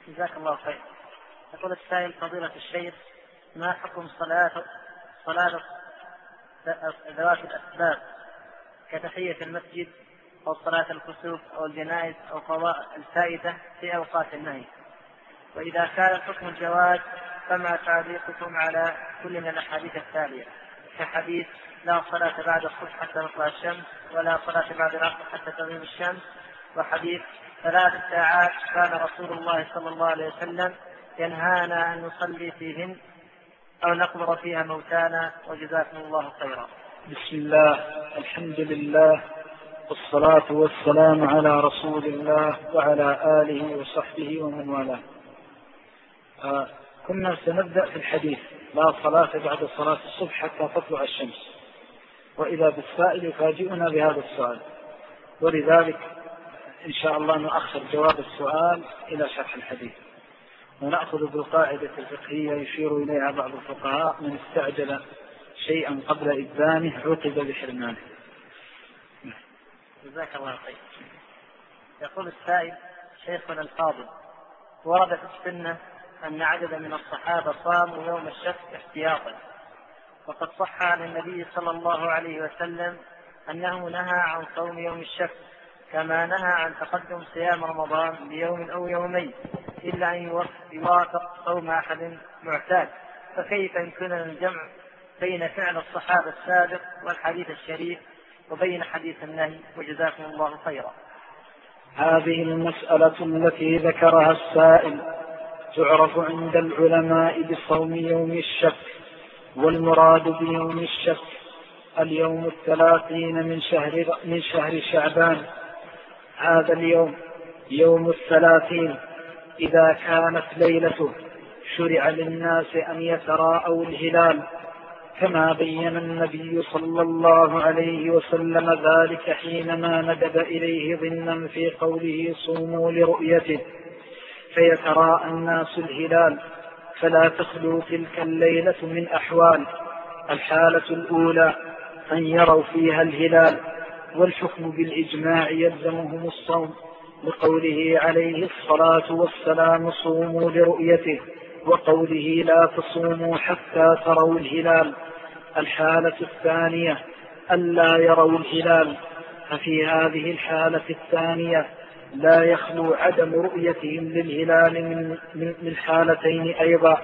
جزاك الله خير. يقول السائل: فضيلة الشيخ، ما حكم صلاة ذوات الأسباب كتحية المسجد أو صلاة الكسوف أو الجنائز أو قضاء الفائتة في أوقات النهي؟ وإذا كان الحكم الجواز فما تعليقكم على كل من الأحاديث التالية، كحديث لا صلاة بعد الصبح حتى تطلع الشمس، ولا صلاة بعد العصر حتى تغيب الشمس، وحديث 3 ساعات كان رسول الله صلى الله عليه وسلم ينهانا أن نصلي فيهن أو نقبر فيها موتانا، وجزاكم الله خيرا. بسم الله، الحمد لله، والصلاة والسلام على رسول الله وعلى آله وصحبه ومن والاه. كنا سنبدأ في الحديث لا صلاة بعد صلاة الصبح حتى تطلع الشمس، وإذا بالسائل يفاجئنا بهذا السؤال، ولذلك إن شاء الله نؤخر جواب السؤال إلى شرح الحديث، ونأخذ بالقاعدة الفقهية يشير إليها بعض الفقهاء: من استعجل شيئا قبل إذانه عوقب بحرمانه. جزاك الله خير. يقول السائل: شيخنا الفاضل، ورد في السنة أن عددا من الصحابة صاموا يوم الشك احتياطا، وقد صح عن النبي صلى الله عليه وسلم أنه نهى عن صوم يوم الشك، كما نهى عن تقدم صيام رمضان بيوم أو يومين إلا أن يوافق صوم أحد معتاد، فكيف يمكننا الجمع بين فعل الصحابة السابق والحديث الشريف وبين حديث النهي؟ وجزاكم الله خيرا. هذه المسألة التي ذكرها السائل تعرف عند العلماء بصوم يوم الشك، والمراد بيوم الشك اليوم 30 من شهر شعبان. هذا اليوم يوم 30 إذا كانت ليلته شرع للناس أن يتراءوا الهلال، كما بين النبي صلى الله عليه وسلم ذلك حينما ندب إليه ضمنا في قوله: صوموا لرؤيته، فيتراءى الناس الهلال، فلا تخلو تلك الليلة من أحوال: الحالة الأولى أن يروا فيها الهلال، والحكم بالإجماع يلزمهم الصوم، لقوله عليه الصلاة والسلام: صوموا لرؤيته، وقوله: لا تصوموا حتى تروا الهلال. الحالة الثانية ألا يروا الهلال، ففي هذه الحالة الثانية لا يخلو عدم رؤيتهم للهلال من حالتين أيضا: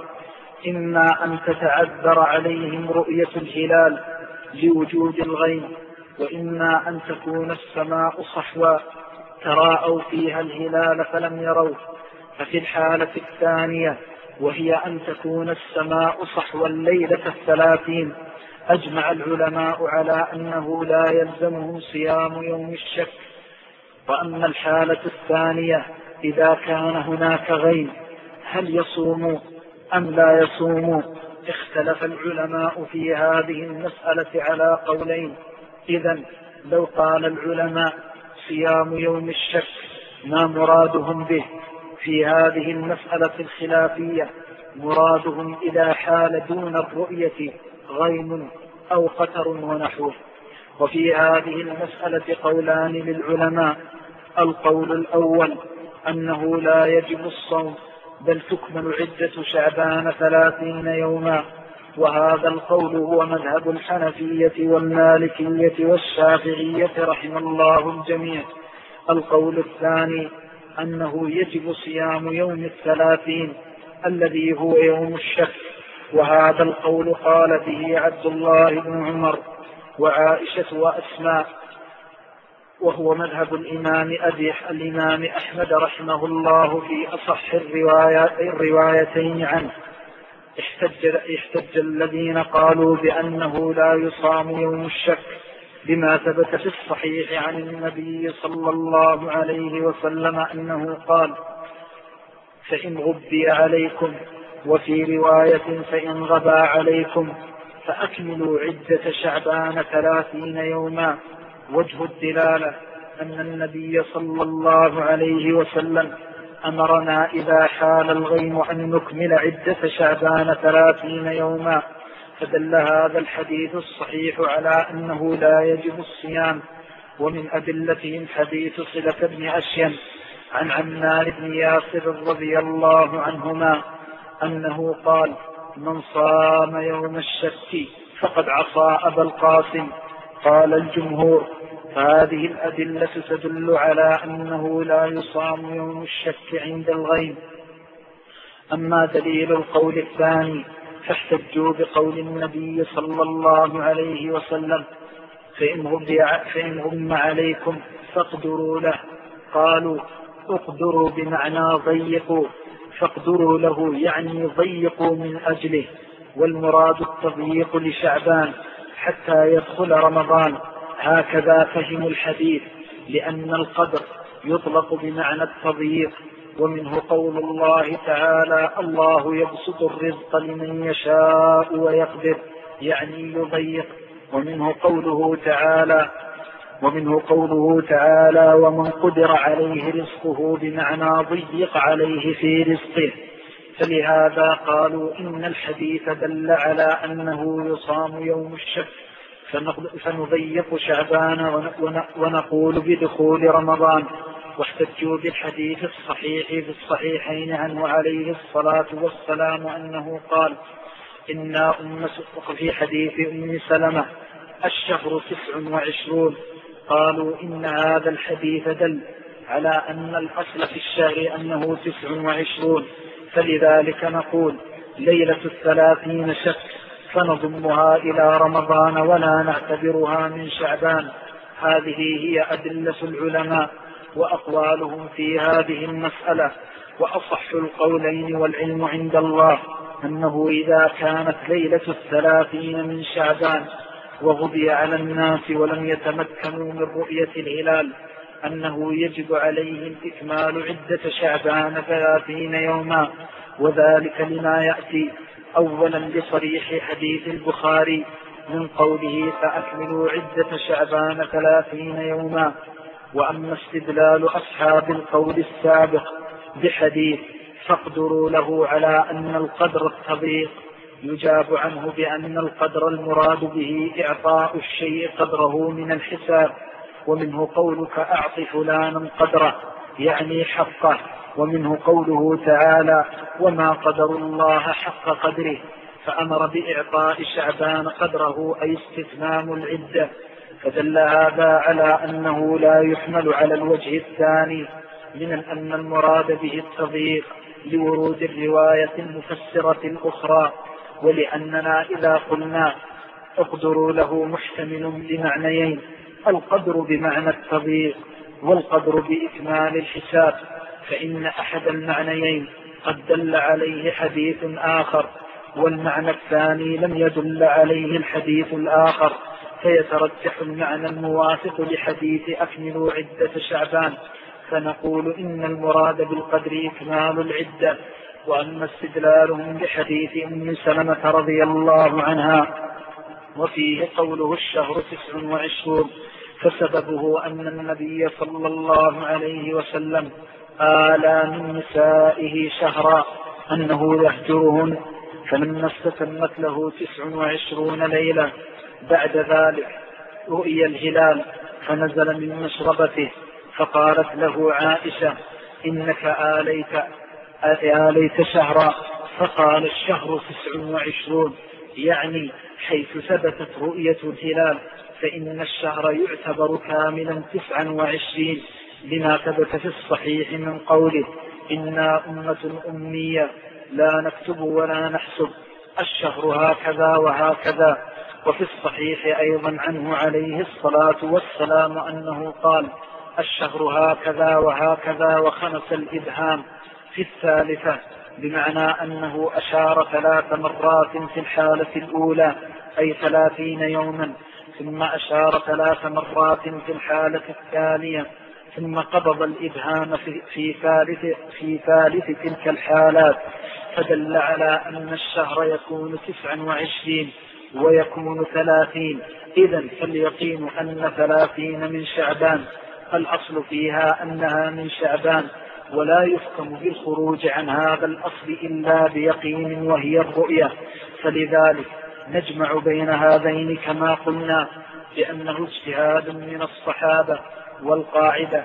إما أن تتعذر عليهم رؤية الهلال لوجود الغيم، وإما أن تكون السماء صحوا تراءوا فيها الهلال فلم يروه. ففي الحالة الثانية، وهي أن تكون السماء صحوا الليلة 30، أجمع العلماء على أنه لا يلزمهم صيام يوم الشك. وأما الحالة الثانية إذا كان هناك غيم، هل يصوموا أم لا يصوموا؟ اختلف العلماء في هذه المسألة على قولين. إذن لو قال العلماء صيام يوم الشك ما مرادهم به في هذه المسألة الخلافية؟ مرادهم إذا حال دون الرؤية غيم أو قتر ونحوه. وفي هذه المسألة قولان للعلماء: القول الأول أنه لا يجب الصوم، بل تكمل عدة شعبان 30 يوما، وهذا القول هو مذهب الحنفية والمالكية والشافعية رحم الله الجميع. القول الثاني أنه يجب صيام يوم 30 الذي هو يوم الشك، وهذا القول قال به عبد الله بن عمر وعائشة وأسماء، وهو مذهب الإمام أحمد رحمه الله في أصح الروايتين عنه. احتج الذين قالوا بأنه لا يصام يوم الشك بما ثبت في الصحيح عن النبي صلى الله عليه وسلم أنه قال: فإن غبي عليكم، وفي رواية: فإن غبى عليكم، فأكملوا عدة شعبان 30 يوما. وجه الدلالة أن النبي صلى الله عليه وسلم أمرنا إذا حال الغيم أن نكمل عدة شعبان 30 يوما، فدل هذا الحديث الصحيح على أنه لا يجب الصيام. ومن أدلتهم حديث صلة بن أشيم عن عمار بن ياسر رضي الله عنهما أنه قال: من صام يوم الشك فقد عصى أبا القاسم. قال الجمهور: هذه الأدلة تدل على أنه لا يصام يوم الشك عند الغيم. أما دليل القول الثاني فاحتجوا بقول النبي صلى الله عليه وسلم: فإن غم عليكم فاقدروا له. قالوا: اقدروا بمعنى ضيقوا، فاقدروا له يعني ضيقوا من أجله، والمراد التضييق لشعبان حتى يدخل رمضان. هكذا فهموا الحديث، لأن القدر يطلق بمعنى التضييق. ومنه قول الله تعالى: الله يبسط الرزق لمن يشاء ويقدر، يعني يضيق. ومنه قوله تعالى: ومن قدر عليه رزقه، بمعنى ضيق عليه في رزقه. فلهذا قالوا إن الحديث دل على أنه يصام يوم الشك، فنضيق شعبان ونقول بدخول رمضان. واحتجوا بالحديث الصحيح في الصحيحين عنه عليه الصلاة والسلام أنه قال: في حديث أم سلمة: الشهر 29. قالوا إن هذا الحديث دل على أن الأصل في الشهر أنه 29، فلذلك نقول ليلة 30 شك، فنضمها إلى رمضان ولا نعتبرها من شعبان. هذه هي أدلة العلماء وأقوالهم في هذه المسألة. وأصح القولين والعلم عند الله أنه إذا كانت ليلة 30 من شعبان وغضي على الناس ولم يتمكنوا من رؤية الهلال، أنه يجب عليهم إكمال عدة شعبان 30 يوما، وذلك لما يأتي. أولا لصريح حديث البخاري من قوله: فأكملوا عدة شعبان 30 يوما. وأما استدلال أصحاب القول السابق بحديث فاقدروا له على أن القدر التضييق، يجاب عنه بأن القدر المراد به إعطاء الشيء قدره من الحساب. ومنه قولك: أعط فلانا قدره، يعني حقه. ومنه قوله تعالى: وما قدر الله حق قدره، فأمر بإعطاء شعبان قدره أي استتمام العدة. فدل هذا على أنه لا يحمل على الوجه الثاني من أن المراد به التضييق لورود الرواية المفسرة الأخرى. ولأننا إذا قلنا اقدروا له محتمل لمعنيين: القدر بمعنى التضييق والقدر بإكمال الحساب، فإن أحد المعنيين قد دل عليه حديث آخر، والمعنى الثاني لم يدل عليه الحديث الآخر، فيترجح المعنى الموافق لحديث أكملوا عدة شعبان، فنقول إن المراد بالقدر إكمال العدة. وأما استدلالهم بحديث أم سلمة رضي الله عنها وفيه قوله: الشهر 29، فسببه أن النبي صلى الله عليه وسلم آلى من نسائه شهرا أنه يهجرهن، فلما استتمت له 29 ليلة بعد ذلك رؤي الهلال فنزل من مشربته، فقالت له عائشة: إنك آليت شهرا. فقال: الشهر 29، يعني حيث ثبتت رؤية الهلال، فإن الشهر يعتبر كاملا 29 لما ثبت في الصحيح من قوله: إنا أمة أمية لا نكتب ولا نحسب، الشهر هكذا وهكذا. وفي الصحيح أيضا عنه عليه الصلاة والسلام أنه قال: الشهر هكذا وهكذا، وخمس الإبهام في الثالثة، بمعنى أنه أشار 3 مرات في الحالة الأولى أي 30 يوما، ثم أشار 3 مرات في الحالة الثانية، ثم قبض الإبهام في ثالث تلك الحالات، فدل على أن الشهر يكون 29 ويكون 30. إذن فاليقين أن 30 من شعبان، الأصل فيها أنها من شعبان، ولا يفهم بالخروج عن هذا الأصل إلا بيقين وهي الرؤية. فلذلك نجمع بين هذين كما قلنا بأنه اجتهاد من الصحابة، والقاعدة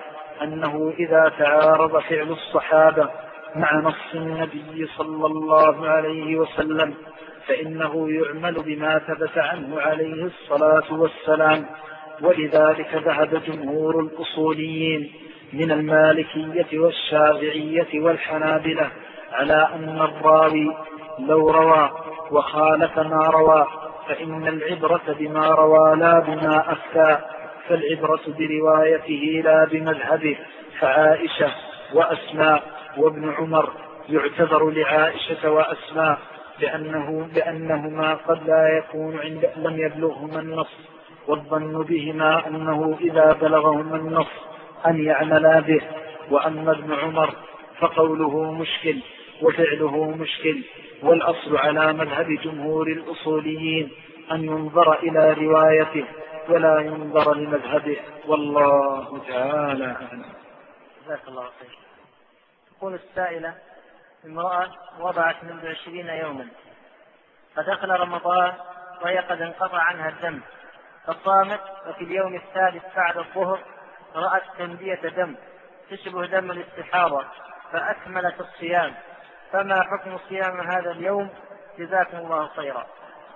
أنه إذا تعارض فعل الصحابة مع نص النبي صلى الله عليه وسلم فإنه يعمل بما ثبت عنه عليه الصلاة والسلام. ولذلك ذهب جمهور الأصوليين من المالكية والشافعية والحنابلة على أن الراوي لو روى وخالف ما روى فإن العبرة بما روى لا بما أفتى، فالعبرة بروايته لا بمذهبه. فعائشة وأسماء وابن عمر يعتذر لعائشة وأسماء بأنهما قد لا يكون لم يبلغهما النص، والظن بهما أنه إذا بلغهما النص أن يعملا به. وأما ابن عمر فقوله مشكل وفعله مشكل، والأصل على مذهب جمهور الأصوليين أن ينظر إلى روايته ولا ينظر لمذهبه، والله تعالى أعلم. جزاك الله خير. تقول السائلة: امرأة وضعت منذ 20 يوما، فدخل رمضان وهي قد انقطع عنها الدم، فصامت، وفي اليوم الثالث بعد الظهر رأت تندية دم تشبه دم الاستحاضة فأكملت الصيام، فما حكم صيام هذا اليوم؟ جزاكم الله خيرا.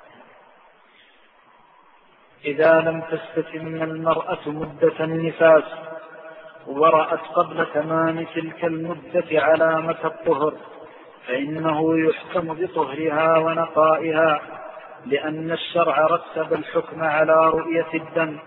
إذا لم تستتم المرأة مدة النفاس ورأت قبل تمام تلك المدة علامة الطهر فإنه يحكم بطهرها ونقائها، لأن الشرع رتب الحكم على رؤية الدم،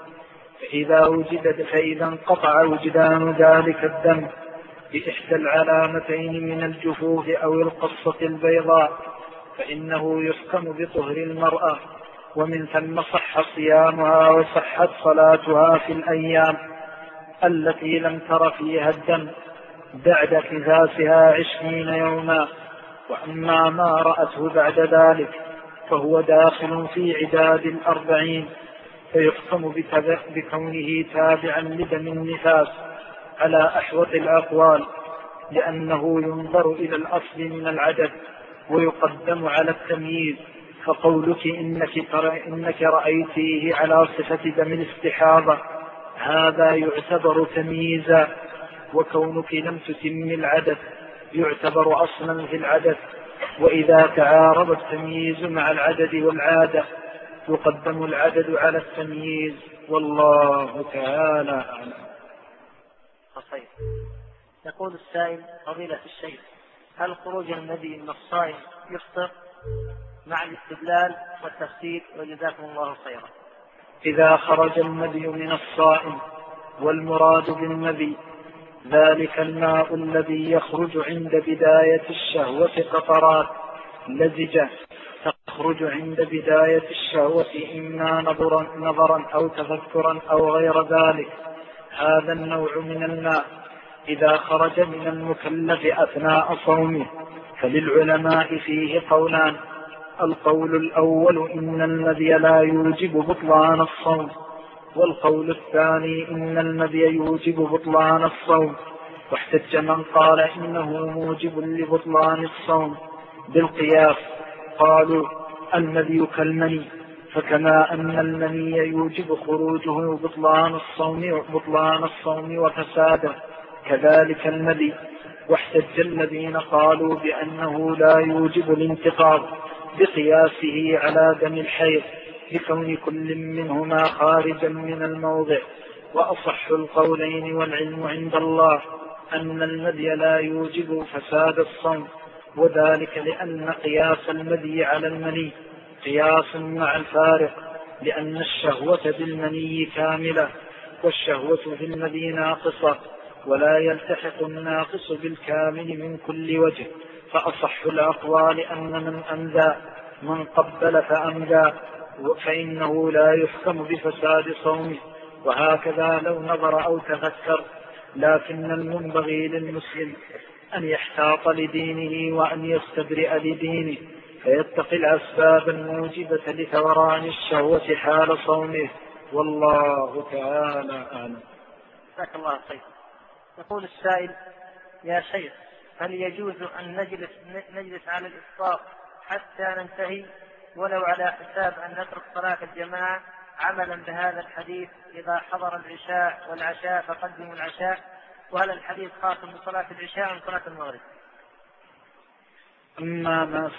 فإذا انقطع وجدان ذلك الدم بإحدى العلامتين من الجفوف أو القصة البيضاء فإنه يحكم بطهر المرأة، ومن ثم صح صيامها وصحت صلاتها في الأيام التي لم تر فيها الدم بعد كفافها 20 يوما. وأما ما رأته بعد ذلك فهو داخل في عداد 40، فيحكم بكونه تابعا لدم النفاس على أحوط الأقوال، لأنه ينظر إلى الأصل من العدد ويقدم على التمييز. فقولك إنك رأيتيه على صفة دم الاستحاضة هذا يعتبر تمييزا، وكونك لم تتم العدد يعتبر أصلا في العدد. وإذا تعارض التمييز مع العدد والعادة يقدم العدد على التمييز، والله تعالى أعلم. صحيح. يقول السائل: فضيلة الشيخ، هل خروج النبي من الصائم يفطر مع الاستدلال والتفسير؟ وجزاكم الله خيرا. إذا خرج النبي من الصائم والمراد بالنبي ذلك الماء الذي يخرج عند بداية الشهوة قطرات لزجة تخرج عند بداية الشهوة إما نظرا أو تفكرا أو غير ذلك، هذا النوع من الماء إذا خرج من المكلف أثناء صومه فللعلماء فيه قولان: القول الأول إن المذي لا يوجب بطلان الصوم، والقول الثاني إن المذي يوجب بطلان الصوم. واحتج من قال إنه موجب لبطلان الصوم بالقياس، قالوا المذي كالمني، فكما أن المني يوجب خروجه بطلان الصوم وفساده كذلك المذي. واحتج الذين قالوا بأنه لا يوجب الانتقاض بقياسه على دم الحيض لكون كل منهما خارجا من الموضع. وأصح القولين والعلم عند الله أن المذي لا يوجب فساد الصوم، وذلك لأن قياس المذي على المني قياس مع الفارق، لأن الشهوة بالمني كاملة والشهوة في المذي ناقصة، ولا يلتحق الناقص بالكامل من كل وجه. فأصح الأقوال أن من أمذى من قبل فأمذى فإنه لا يحكم بفساد صومه، وهكذا لو نظر أو تفكر. لكن المنبغي للمسلم أن يحتاط لدينه وأن يستبرئ لدينه فيتقي الأسباب الموجبة لثوران الشهوة حال صومه، والله تعالى أعلم. جزاك الله خير. يقول السائل: يا شيخ، هل يجوز أن نجلس على الإفطار حتى ننتهي ولو على حساب أن نترك صلاة الجماعة عملا بهذا الحديث: إذا حضر العشاء والعشاء فقدموا العشاء؟ وهل الحديث خاص بصلاة العشاء أم صلاة المغرب؟ أما ما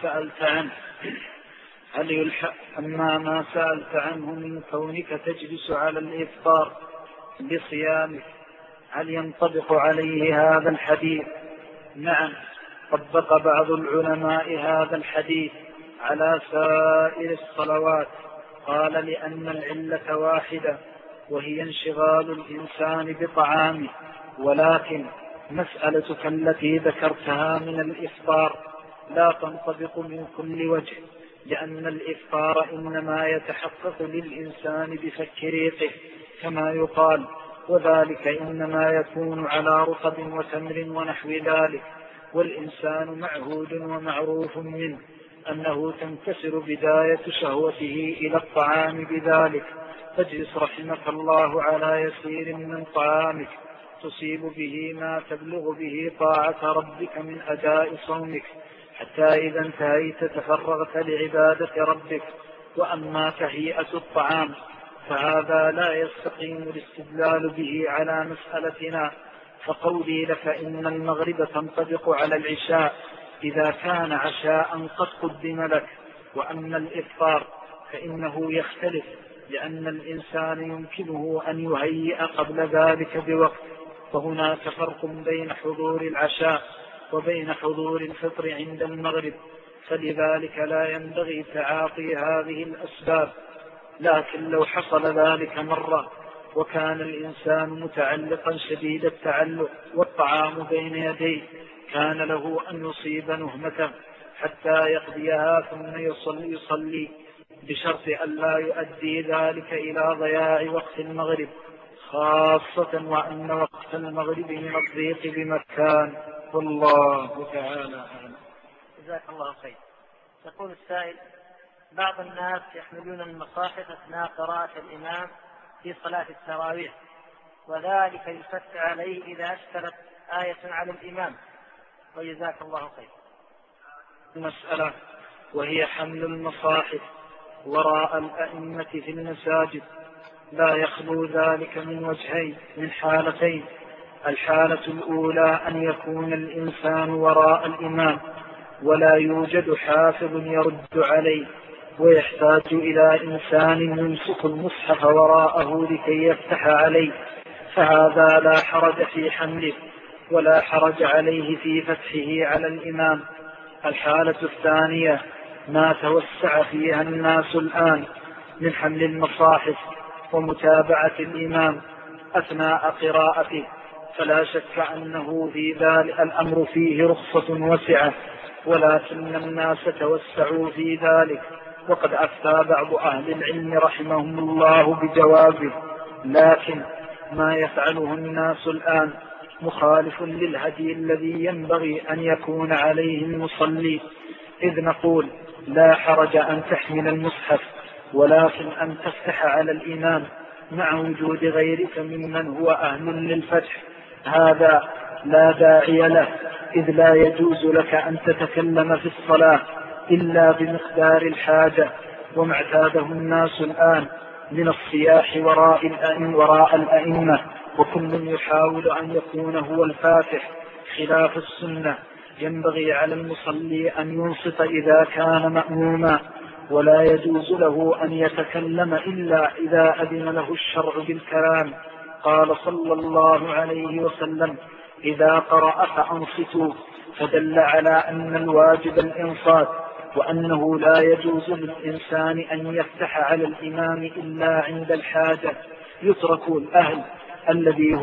سألت عنه من كونك تجلس على الإفطار بصيامك، هل ينطبق عليه هذا الحديث؟ نعم، طبق بعض العلماء هذا الحديث على سائر الصلوات، قال لأن العلة واحدة وهي انشغال الإنسان بطعامه، ولكن مسألتك التي ذكرتها من الإفطار لا تنطبق من كل وجه، لأن الإفطار إنما يتحقق للإنسان بفك ريقه كما يقال، وذلك إنما يكون على رطب وتمر ونحو ذلك، والإنسان معهود ومعروف منه أنه تنكسر بداية شهوته إلى الطعام بذلك، فاجلس رحمك الله على يسير من طعامك تصيب به ما تبلغ به طاعة ربك من أداء صومك، حتى إذا انتهيت تفرغت لعبادة ربك. وأما تهيئة الطعام فهذا لا يستقيم الاستدلال به على مسألتنا، فقولي لك إن المغرب تنطبق على العشاء إذا كان عشاء قد قدم لك، وأما الإفطار فإنه يختلف، لأن الإنسان يمكنه أن يهيئ قبل ذلك بوقت، فهناك فرق بين حضور العشاء وبين حضور الفطر عند المغرب، فلذلك لا ينبغي تعاطي هذه الأسباب. لكن لو حصل ذلك مرة وكان الإنسان متعلقا شديد التعلق والطعام بين يديه كان له أن يصيب نهمته حتى يقضيها ثم يصلي بشرط أن لا يؤدي ذلك إلى ضياع وقت المغرب، خاصة وأن وقت المغرب من الضيق بمكان، والله تعالى أعلم. جزاك الله خير. يقول السائل: بعض الناس يحملون المصاحف أثناء قراءة الإمام في صلاة التراويح، وذلك يفتح عليه إذا أشكلت آية على الإمام، وجزاك الله خير. المسألة وهي حمل المصاحف وراء الأئمة في المساجد لا يخلو ذلك من وجهين، من حالتين: الحالة الأولى أن يكون الإنسان وراء الإمام ولا يوجد حافظ يرد عليه، ويحتاج إلى إنسان يمسك المصحف وراءه لكي يفتح عليه، فهذا لا حرج في حمله ولا حرج عليه في فتحه على الإمام. الحالة الثانية ما توسع فيها الناس الآن من حمل المصاحف ومتابعة الإمام أثناء قراءته، فلا شك أنه في ذلك الأمر فيه رخصة وسعة، ولكن الناس توسعوا في ذلك، وقد أفتى بعض أهل العلم رحمهم الله بجوابه، لكن ما يفعله الناس الآن مخالف للهدي الذي ينبغي أن يكون عليه المصلي، إذ نقول لا حرج أن تحمل المصحف، ولكن أن تفتح على الإمام مع وجود غيرك ممن هو أهل للفتح هذا لا داعي له، إذ لا يجوز لك أن تتكلم في الصلاة إلا بمقدار الحاجة، وما اعتاده الناس الآن من الصياح وراء الأئمة، وكل يحاول أن يكون هو الفاتح خلاف السنة. ينبغي على المصلي أن ينصت إذا كان مأموما، ولا يجوز له أن يتكلم إلا إذا أذن له الشرع بالكلام. قال صلى الله عليه وسلم: إذا قرأ فأنصتوا، فدل على أن الواجب الإنصات، وأنه لا يجوز للإنسان أن يفتح على الإمام إلا عند الحاجة، يترك الأهل الذي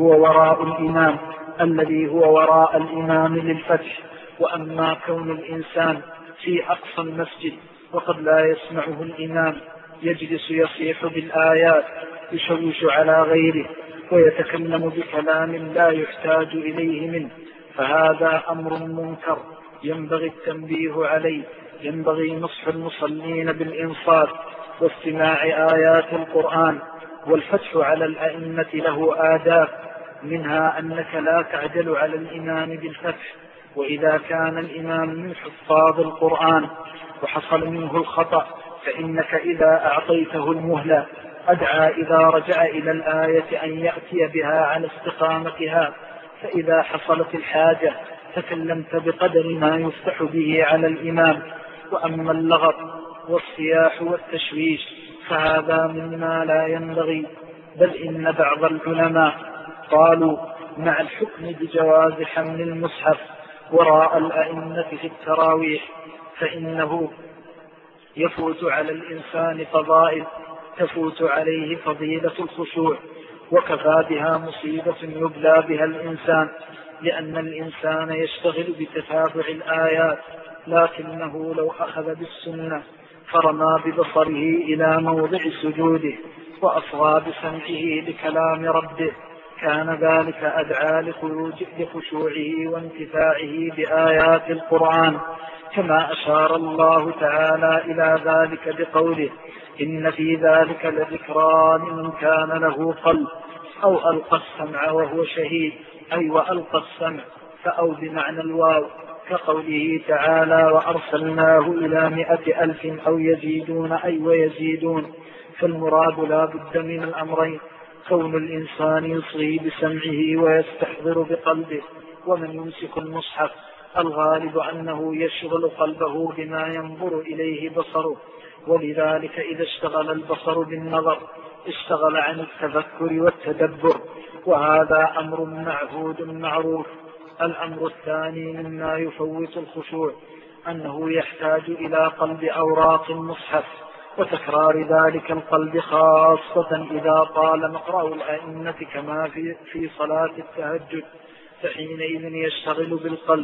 هو وراء الإمام للفتح. وأما كون الإنسان في أقصى المسجد وقد لا يسمعه الإمام يجلس يصيح بالآيات يشوش على غيره ويتكلم بكلام لا يحتاج إليه منه، فهذا أمر منكر ينبغي التنبيه عليه. ينبغي نصح المصلين بالإنصات واستماع آيات القرآن، والفتح على الأئمة له آداب، منها أنك لا تعجل على الإمام بالفتح، وإذا كان الإمام من حفاظ القرآن وحصل منه الخطأ فإنك إذا أعطيته المهلة أدعى إذا رجع إلى الآية أن يأتي بها على استقامتها، فإذا حصلت الحاجة تكلمت بقدر ما يفتح به على الإمام. وأما اللغط والصياح والتشويش فهذا مما لا ينبغي، بل إن بعض العلماء قالوا مع الحكم بجواز حمل المصحف وراء الأئمة في التراويح، فإنه يفوت على الإنسان فضائل تفوت عليه فضيلة الخشوع، وكفى بها مصيبة يبلى بها الإنسان، لأن الإنسان يشتغل بتتابع الآيات، لكنه لو أخذ بالسنة فرمى ببصره إلى موضع سجوده وأصغى بسمعه لكلام ربه كان ذلك أدعى لخشوعه وانتفاعه بآيات القرآن، كما أشار الله تعالى إلى ذلك بقوله إن في ذلك لذكرى لمن كان له قلب أو ألقى السمع وهو شهيد، أي وألقى السمع فأو بمعنى الواو، كقوله تعالى وأرسلناه إلى 100,000 أو يزيدون أي ويزيدون. فالمراد لا بد من الأمرين، كون الإنسان يصغي بسمعه ويستحضر بقلبه. ومن يمسك المصحف الغالب أنه يشغل قلبه بما ينظر إليه بصره، ولذلك إذا اشتغل البصر بالنظر اشتغل عن التفكر والتدبر، وهذا أمر معهود معروف. الأمر الثاني مما يفوت الخشوع أنه يحتاج إلى قلب أوراق المصحف وتكرار ذلك القلب، خاصة إذا طال مقرأ الأئمة كما في صلاة التهجد، فحينئذ يشتغل بالقلب،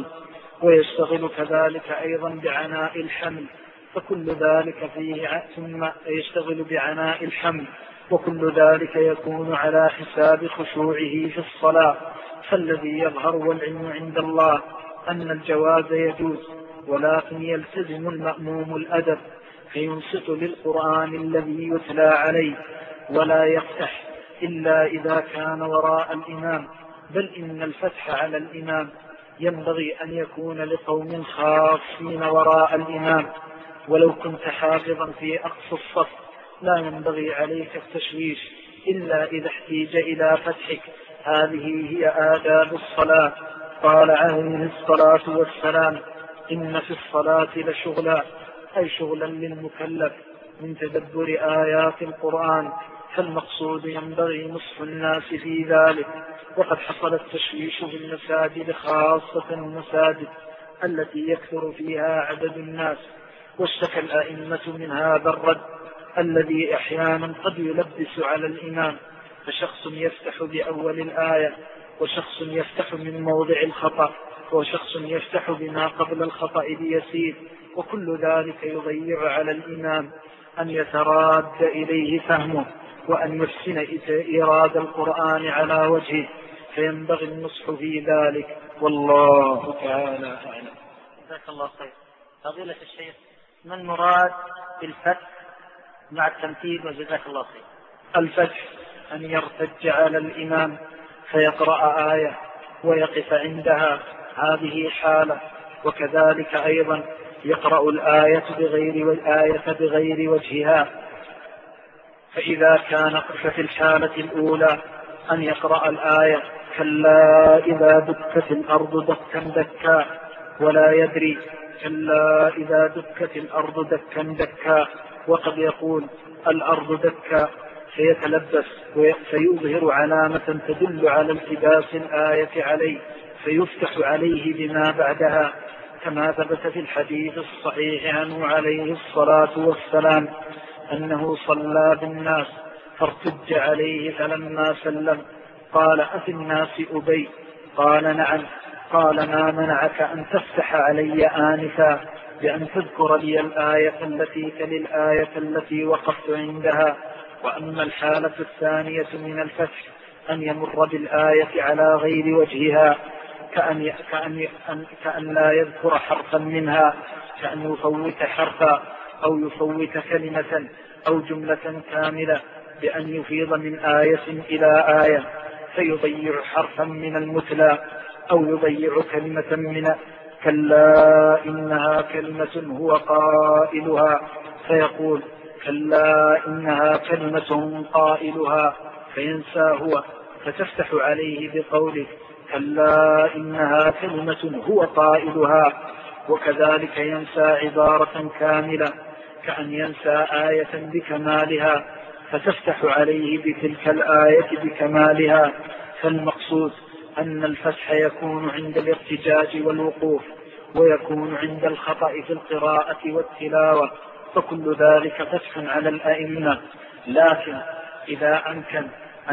ويشتغل كذلك أيضا بعناء الحمل، فكل ذلك فيه ثم يشتغل بعناء الحمل، وكل ذلك يكون على حساب خشوعه في الصلاة. فالذي يظهر والعلم عند الله أن الجواز يجوز، ولكن يلتزم المأموم الأدب فينصت للقرآن الذي يتلى عليه ولا يفتح إلا إذا كان وراء الإمام، بل إن الفتح على الإمام ينبغي أن يكون لقوم خاصين وراء الإمام، ولو كنت حافظا في أقصى الصف لا ينبغي عليك التشويش إلا إذا احتيج إلى فتحك. هذه هي آداب الصلاة. قال عليه الصلاة والسلام إن في الصلاة لشغلا، أي شغلا للمكلف من تدبر آيات القرآن، فالمقصود ينبغي نصح الناس في ذلك. وقد حصل التشويش في المساجد، خاصة المساجد التي يكثر فيها عدد الناس، واشتكى الأئمة من هذا الرد الذي أحيانا قد يلبس على الإمام، فشخص يفتح بأول الآية، وشخص يفتح من موضع الخطأ، وشخص يفتح بما قبل الخطأ بيسير، وكل ذلك يضيع على الإمام أن يتراد إليه فهمه وأن يحسن إيراد القرآن على وجهه، فينبغي النصح في ذلك، والله تعالى أعلم. جزاك الله خير. فضيلة الشيخ، ما المراد بالفتح مع التمثيل؟ وجزاك الله خير. الفتح أن يرتج على الإمام فيقرأ آية ويقف عندها، هذه حالة، وكذلك أيضا يقرأ الآية بغير وجهها. فإذا كان في الحالة الأولى أن يقرأ الآية كلا إذا دكت الأرض دكا دكا ولا يدري، كلا إذا دكت الأرض دكا دكا، وقد يقول الأرض دكا فيتلبس فيظهر علامة تدل على التباس الآية عليه فيفتح عليه بما بعدها، كما ثبت في الحديث الصحيح عنه عليه الصلاة والسلام أنه صلى بالناس فارتج عليه، فلما سلم قال أفي الناس أبي؟ قال نعم. قال ما منعك أن تفتح علي آنفا بأن تذكر لي الآية التي تلي الآية التي وقفت عندها؟ وأما الحالة الثانية من الفتح أن يمر بالآية على غير وجهها، كأن لا يذكر حرفا منها، كأن يفوت حرفا أو يفوت كلمة أو جملة كاملة، بأن يفيض من آية إلى آية فيضيع حرفا من المتلى أو يضيع كلمة من كلا إنها كلمة هو قائلها، فيقول كلا إنها كلمة قائلها، فينسى هو، فتفتح عليه بقوله كلا إنها كلمة هو قائلها. وكذلك ينسى عبارة كاملة كأن ينسى آية بكمالها فتفتح عليه بتلك الآية بكمالها. فالمقصود أن الفتح يكون عند الارتجاج والوقوف، ويكون عند الخطأ في القراءة والتلاوة، فكل ذلك فتح على الأئمة. لكن إذا أمكن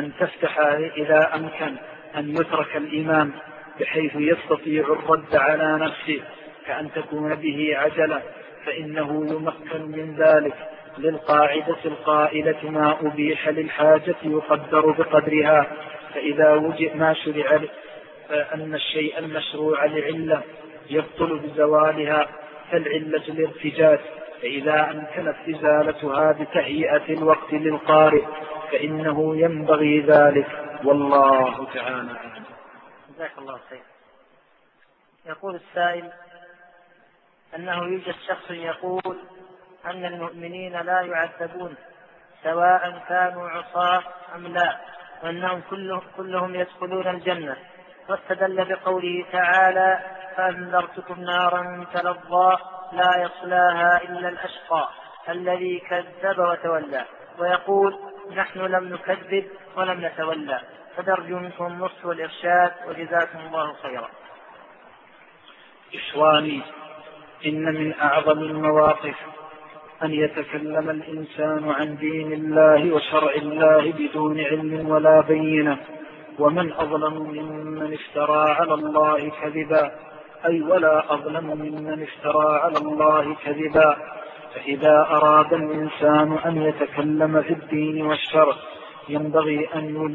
أن يترك الإمام بحيث يستطيع الرد على نفسه كأن تكون به عجلة فإنه يمكن من ذلك للقاعدة القائلة ما أبيح للحاجة يقدر بقدرها. فإذا وجد ما شرع أن الشيء المشروع لعلة يبطل بزوالها فالعلة الارتجاج، فإذا أمكنت إزالتها بتهيئة الوقت للقارئ فإنه ينبغي ذلك، والله تعالى أعلم. جزاك الله خير. يقول السائل أنه يوجد شخص يقول أن المؤمنين لا يعذبون سواء كانوا عصاة أم لا، وأنهم كلهم يدخلون الجنة، واستدل بقوله تعالى فأنذرتكم نارا تلظى لا يصلاها إلا الأشقى الذي كذب وتولى، ويقول نحن لم نكذب ولم نتولى، فنرجو منكم النصح والإرشاد وجزاكم الله خيرا. إخواني، إن من أعظم المواقف أن يتكلم الإنسان عن دين الله وشرع الله بدون علم ولا بينة، ومن أظلم ممن افترى على الله كذبا، أي ولا أظلم ممن افترى على الله كذبا. فإذا أراد الإنسان أن يتكلم في الدين والشرع ينبغي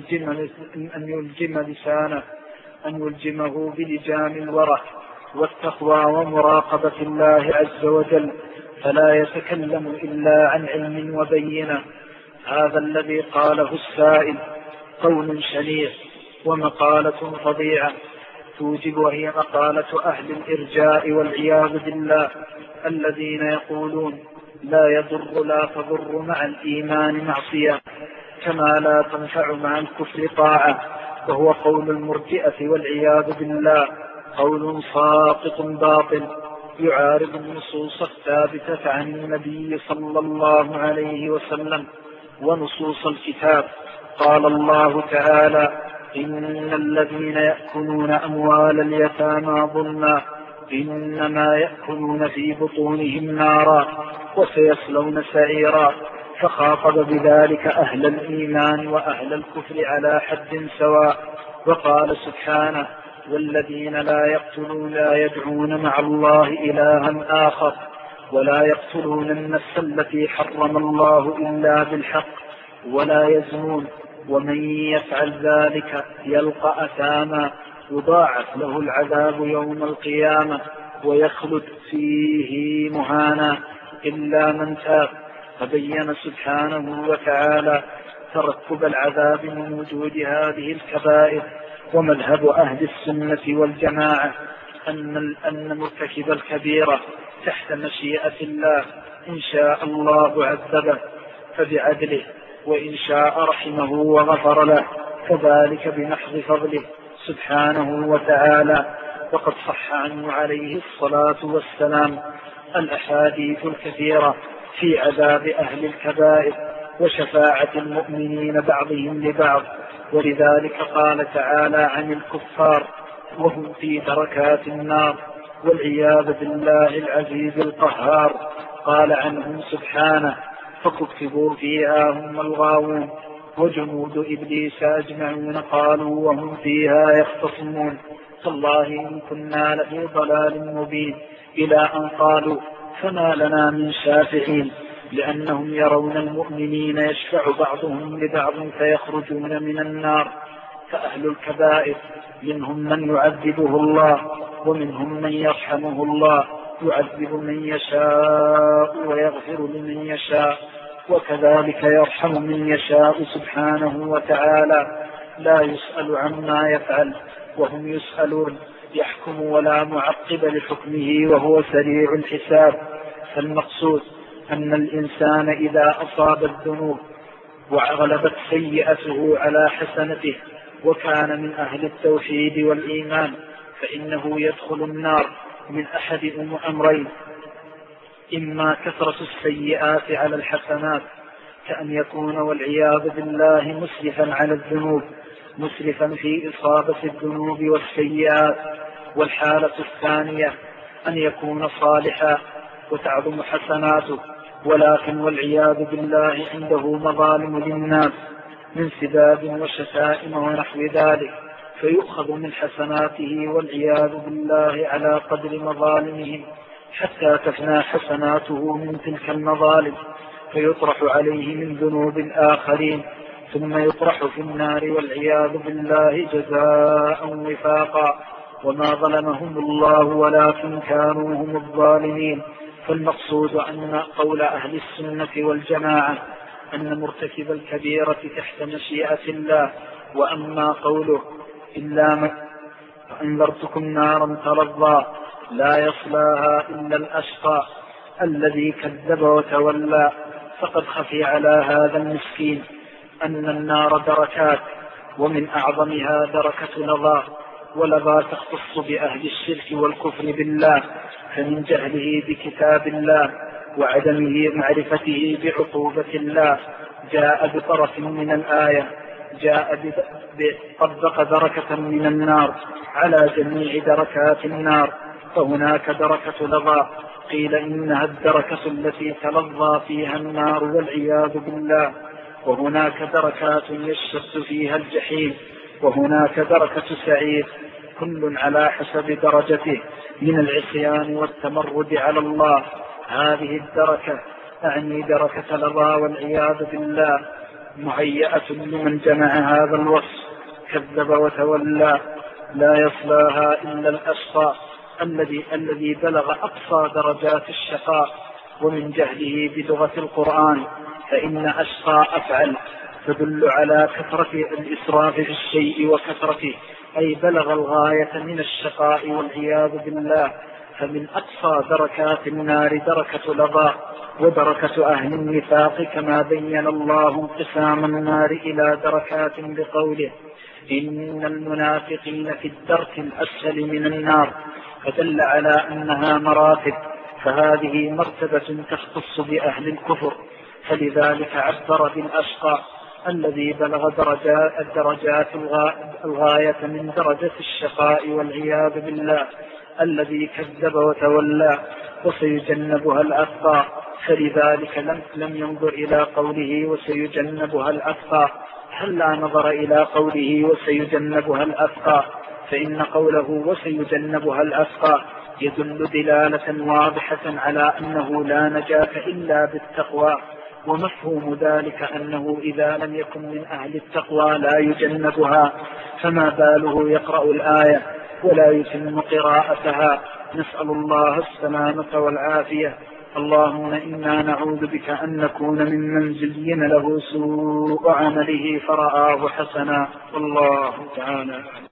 أن يلجم لسانه، أن يلجمه بلجام الورع والتقوى ومراقبة الله عز وجل، فلا يتكلم إلا عن علم وبينة. هذا الذي قاله السائل قول شنيع ومقالة فظيعة توجب، وهي مقالة أهل الإرجاء والعياذ بالله الذين يقولون لا يضر لا تضر مع الإيمان معصية كما لا تنفع مع الكفر طاعة، وهو قول المرجئة والعياذ بالله، قول ساقط باطل يعارض النصوص الثابتة عن النبي صلى الله عليه وسلم ونصوص الكتاب. قال الله تعالى إن الذين يأكلون أموال اليتامى ظلما إنما يأكلون في بطونهم نارا وسيصلون سعيرا، فخاطب بذلك أهل الإيمان وأهل الكفر على حد سواء. وقال سبحانه والذين لا يدعون مع الله إلها آخر ولا يقتلون النفس التي حرم الله إلا بالحق ولا يزنون ومن يفعل ذلك يلقى أثاما يضاعف له العذاب يوم القيامة ويخلد فيه مهانا إلا من تاب. فبين سبحانه وتعالى ترتب العذاب من وجود هذه الكبائر. ومذهب أهل السنة والجماعة أن مرتكب الكبيرة تحت مشيئة الله، إن شاء الله عذبه فبعدله، وإن شاء رحمه وغفر له فذلك بمحض فضله سبحانه وتعالى. وقد صح عنه عليه الصلاة والسلام الأحاديث الكثيرة في عذاب أهل الكبائر وشفاعة المؤمنين بعضهم لبعض. ولذلك قال تعالى عن الكفار وهم في دركات النار والعياذ بالله العزيز القهار، قال عنهم سبحانه فكبكبوا فيها هم الغاوون وجنود إبليس أجمعون قالوا وهم فيها يختصمون تالله إن كنا لفي ضلال مبين، إلى أن قالوا فما لنا من شافعين، لأنهم يرون المؤمنين يشفع بعضهم لبعض فيخرجون من النار. فأهل الكبائر منهم من يعذبه الله ومنهم من يرحمه الله، يعذب من يشاء ويغفر لمن يشاء، وكذلك يرحم من يشاء سبحانه وتعالى، لا يسأل عما يفعل وهم يسألون، يحكم ولا معقب لحكمه وهو سريع الحساب. فالمقصود أن الإنسان إذا أصاب الذنوب وغلبت سيئته على حسنته وكان من أهل التوحيد والإيمان فإنه يدخل النار من أحد أمرين: إما كثرة السيئات على الحسنات، كأن يكون والعياذ بالله مسرفا على الذنوب، مسرفا في إصابة الذنوب والسيئات. والحالة الثانية أن يكون صالحا وتعظم حسناته، ولكن والعياذ بالله عنده مظالم للناس من سباب وشتائم ونحو ذلك، فيؤخذ من حسناته والعياذ بالله على قدر مظالمهم حتى تفنى حسناته من تلك المظالم، فيطرح عليه من ذنوب آخرين، ثم يطرح في النار والعياذ بالله جزاء وفاقا. وما ظلمهم الله ولكن كانوا هم الظالمين. فالمقصود أن قول أهل السنة والجماعة أن مرتكب الكبيرة تحت مشيئة الله. وأما قوله إلا من أنذرتكم نارا تلظى لا يصلاها إلا الأشقى الذي كذب وتولى، فقد خفي على هذا المسكين أن النار دركات، ومن أعظمها دركة لظى، ولظى تختص بأهل الشرك والكفر بالله، فمن جهله بكتاب الله وعدمه معرفته بعقوبة الله جاء بطرف من الآية، جاء طبق دركة من النار على جميع دركات النار. فهناك دركة لظى قيل إنها الدركة التي تلظى فيها النار والعياذ بالله، وهناك دركات يشتد فيها الجحيم، وهناك دركة سعير، كل على حسب درجته من العصيان والتمرد على الله. هذه الدركة أعني دركة لظى والعياذ بالله مهيئة لمن جمع هذا الوصف: كذب وتولى لا يصلاها إلا الأشقى الذي بلغ أقصى درجات الشقاء. ومن جهله بلغة القرآن فإن أشقى أفعل تدل على كثرة الإسراف في الشيء وكثرته، أي بلغ الغاية من الشقاء والعياذ بالله. فمن أقصى دركات النار دركة لظى ودركة أهل النفاق، كما بين الله انقسام النار إلى دركات بقوله إن المنافقين في الدرك الأسفل من النار، فدل على أنها مراتب، فهذه مرتبة تختص بأهل الكفر، فلذلك عبر بالأشقى الذي بلغ الدرجات الغاية من درجة الشقاء والعياذ بالله، الذي كذب وتولى، وسيجنبها الأتقى. فلذلك لم ينظر إلى قوله وسيجنبها الأتقى، هل لا نظر إلى قوله وسيجنبها الأتقى؟ فإن قوله وسيجنبها الأتقى يدل دلالة واضحة على أنه لا نجاة إلا بالتقوى، ومفهوم ذلك أنه إذا لم يكن من أهل التقوى لا يجنبها، فما باله يقرأ الآية ولا يتم قراءتها. نسأل الله السلامة والعافية. اللهم إنا نعوذ بك أن نكون ممن زين له سوء عمله فرآه حسنا. والله تعالى